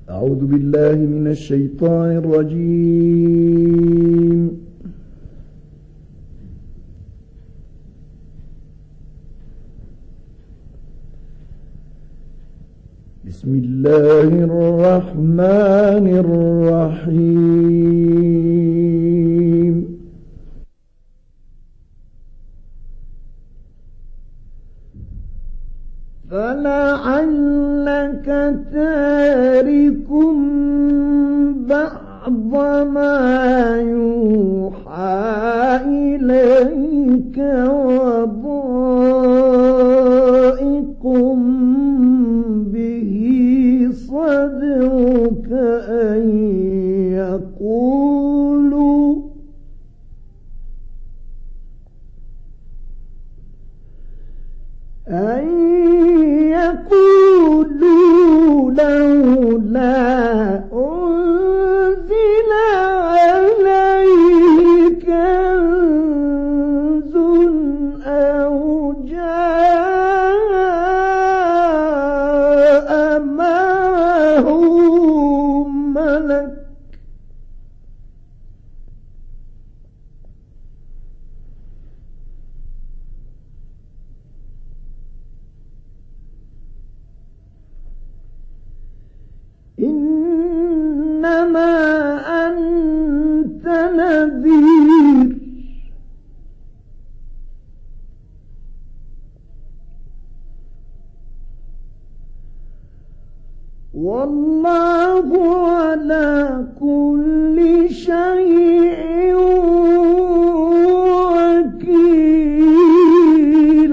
أعوذ بالله من الشيطان الرجيم. بسم الله الرحمن الرحيم. فلعلك تارك بعض ما يوحى إليك وضائق به صدرك أن يقولوا لولا أنزل عليه كنز أو جاء معه ملك إنما أنت نذير والله على كل شيء وكيل.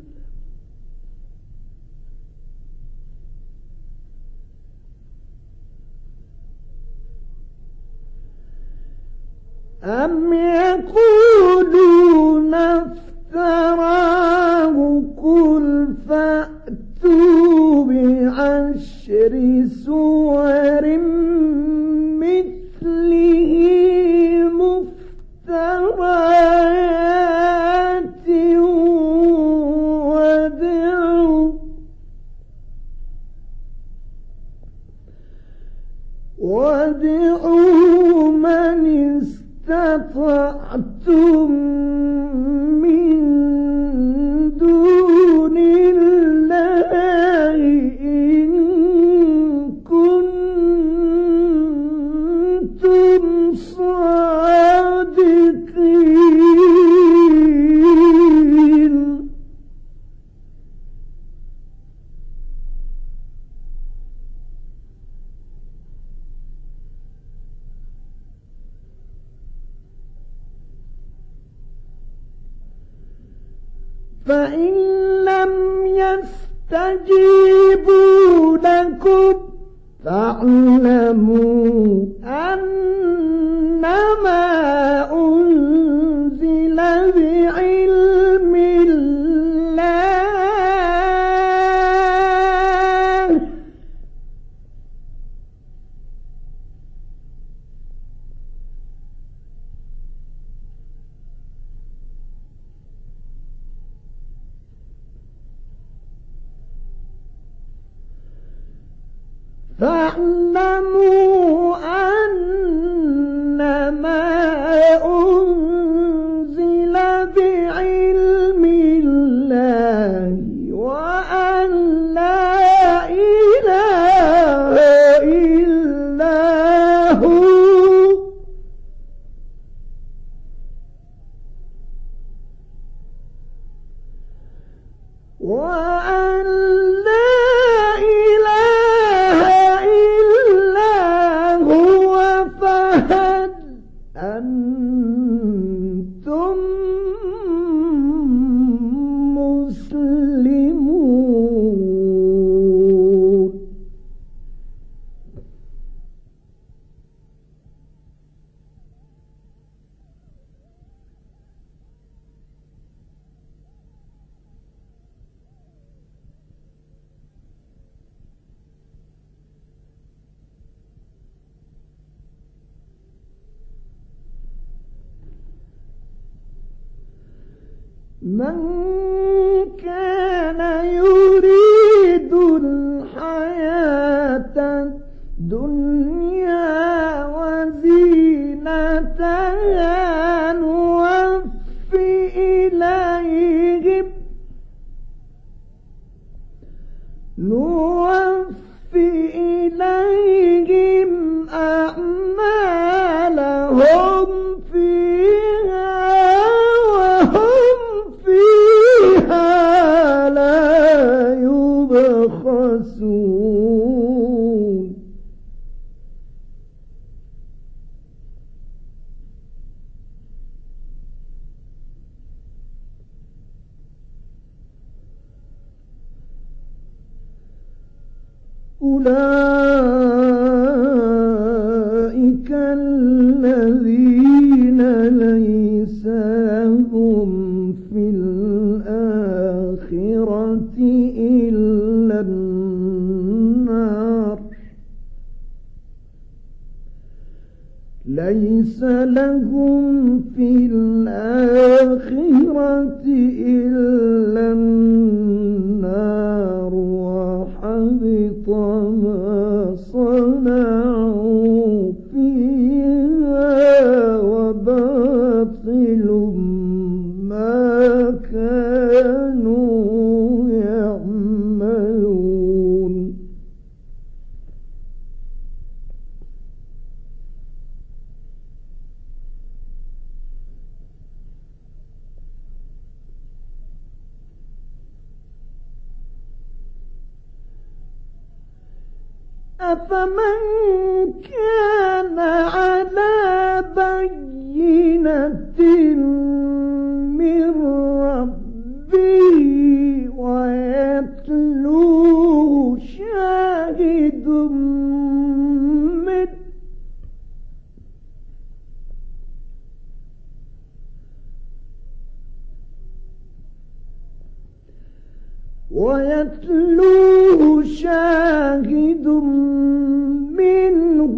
أم يقولون افتراه قل فأتوا بعشر سور مثله مفتريات وادعوا من استطعتم من دون الله إن كنتم صادقين. فإن لم يستجيبوا لكم فاعلموا أنما أنزل بعلم الله فاعلموا أنما أنزل بعلم الله وأن لا إله إلا هو وأن أنتم مسلمون. من كان يريد الحياة الدنيا وزينتها نوفي إليهم أعمالهم فيها وهم فيها لا يبخسون أولئك الذين ليس لهم في الآخرة إلا النار ليس لهم في الآخرة إلا النار وحبط ما صنعوا فيها وباطل ما كانوا يعملون أفمن كان على بينة من ربه ويتلوه شاهد منه منه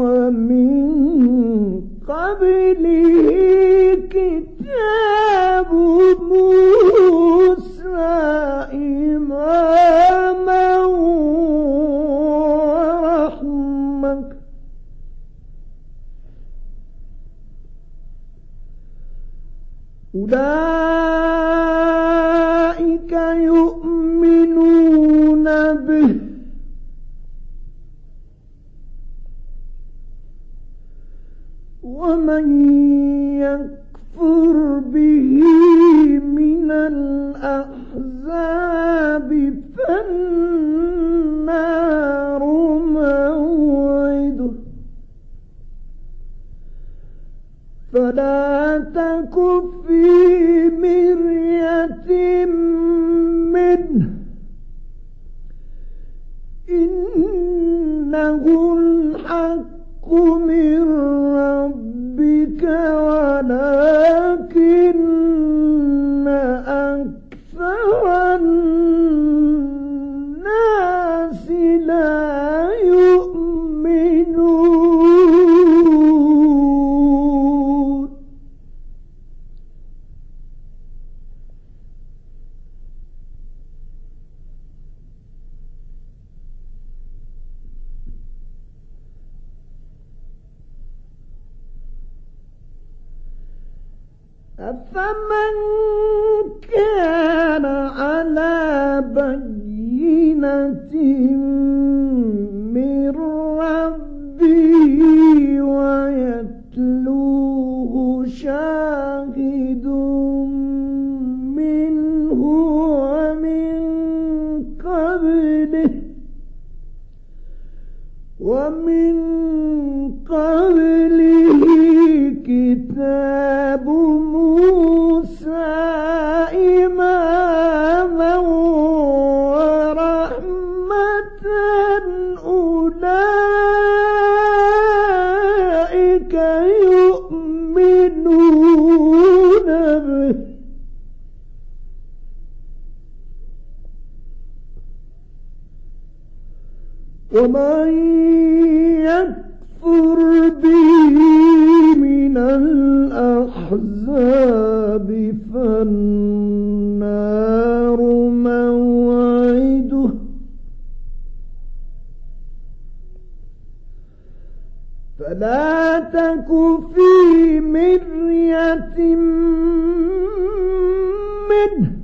ومن قبله كتاب موسى إماما ورحمة أولئك يؤمنون به ومن يكفر به من الأحزاب فالنار موعده فلا تك في مرية منه إنه الحق من ربك ولكن أكثر الناس لا يؤمنون أفمن كان على بينة من ربه ويتلوه شاهد منه ومن قبله كتاب موسى إماما ورحمة أولئك يؤمنون به ومن يكفر به من الأحزاب فالنار موعده فلا تك في مرية منه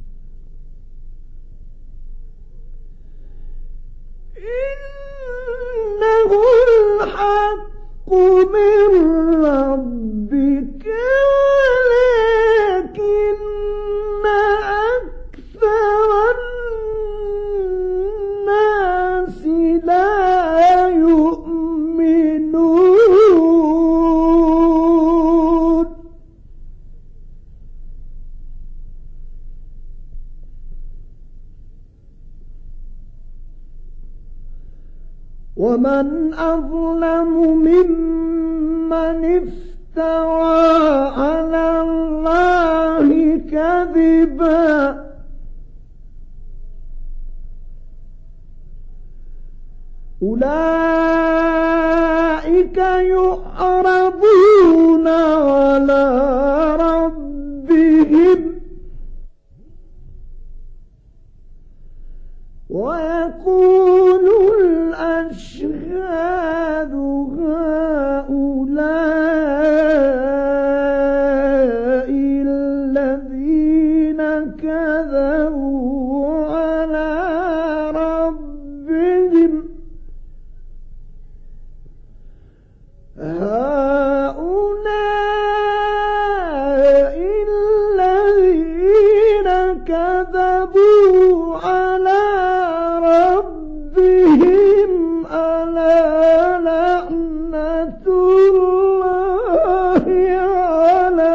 إنه الحق من ربك ولكن أكثر الناس لا يؤمنون ومن أظلم ممن افترى على الله كذبا أولئك يعرضون على ربهم ويقول الأشهاد هؤلاء الذين كذبوا على ربهم هؤلاء الذين كذبوا على ربهم ألا لعنة الله على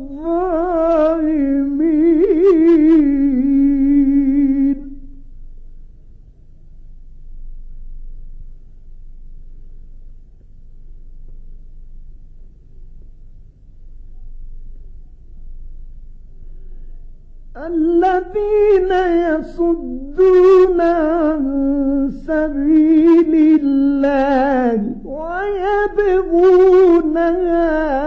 الظالمين الذين يصدون عن سبيل الله ويبغونها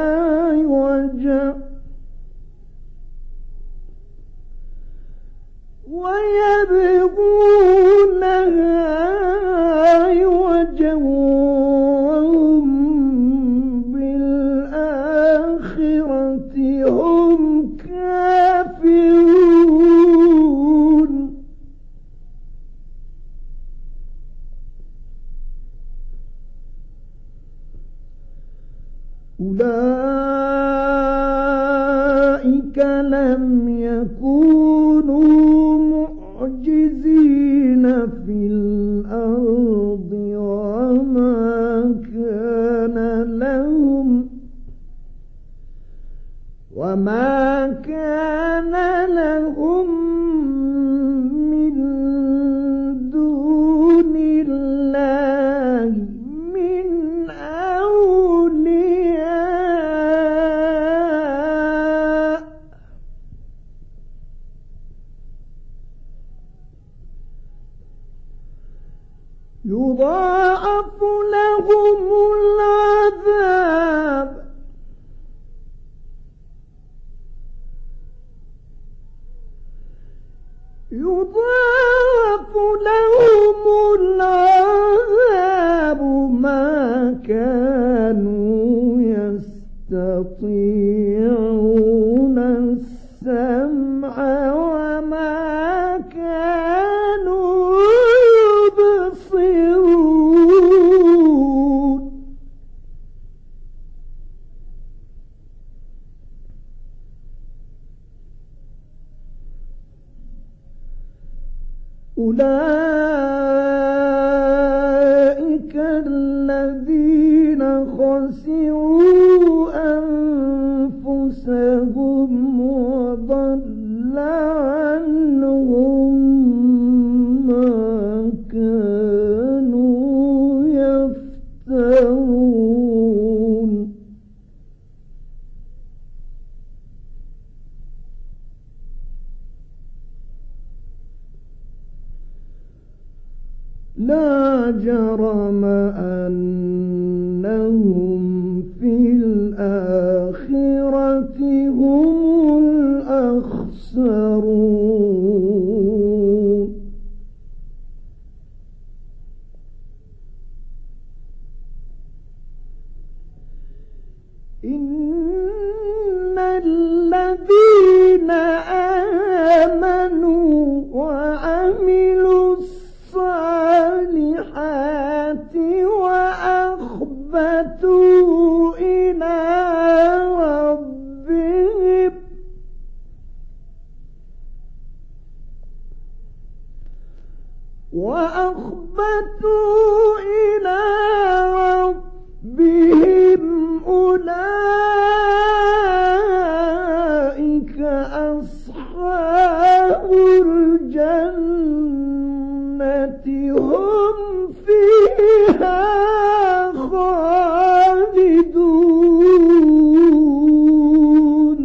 عوجا وهم بالآخرة هم كافرون أولئك لم يكونوا معجزين في الأرض وما كان لهم من دون الله من أولياء يضاعف لهم العذاب ما كانوا يستطيعون السمع وما كانوا يبصرون أولئك الذين خسروا أنفسهم وضل عنهم ما كانوا يفترون لا جرم أنهم في الآخرة هم الأخسرون إن الذين آمنوا وعملوا الصالحات وأخبتوا إلى ربهم أولئك أصحاب الجنة هم فيها خالدون.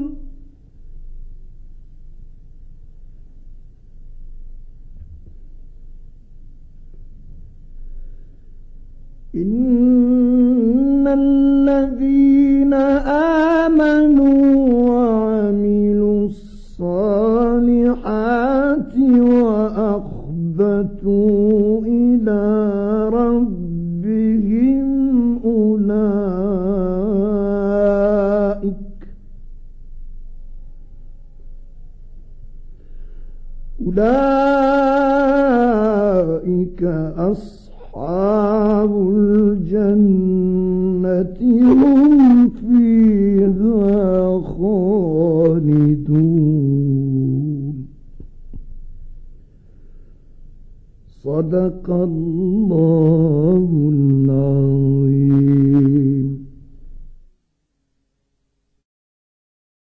إن الذين آمنوا وعملوا الصالحات وأخبتوا إلى ربهم أولئك أصحاب الجنة هم فيها خالدون. صدق الله العظيم.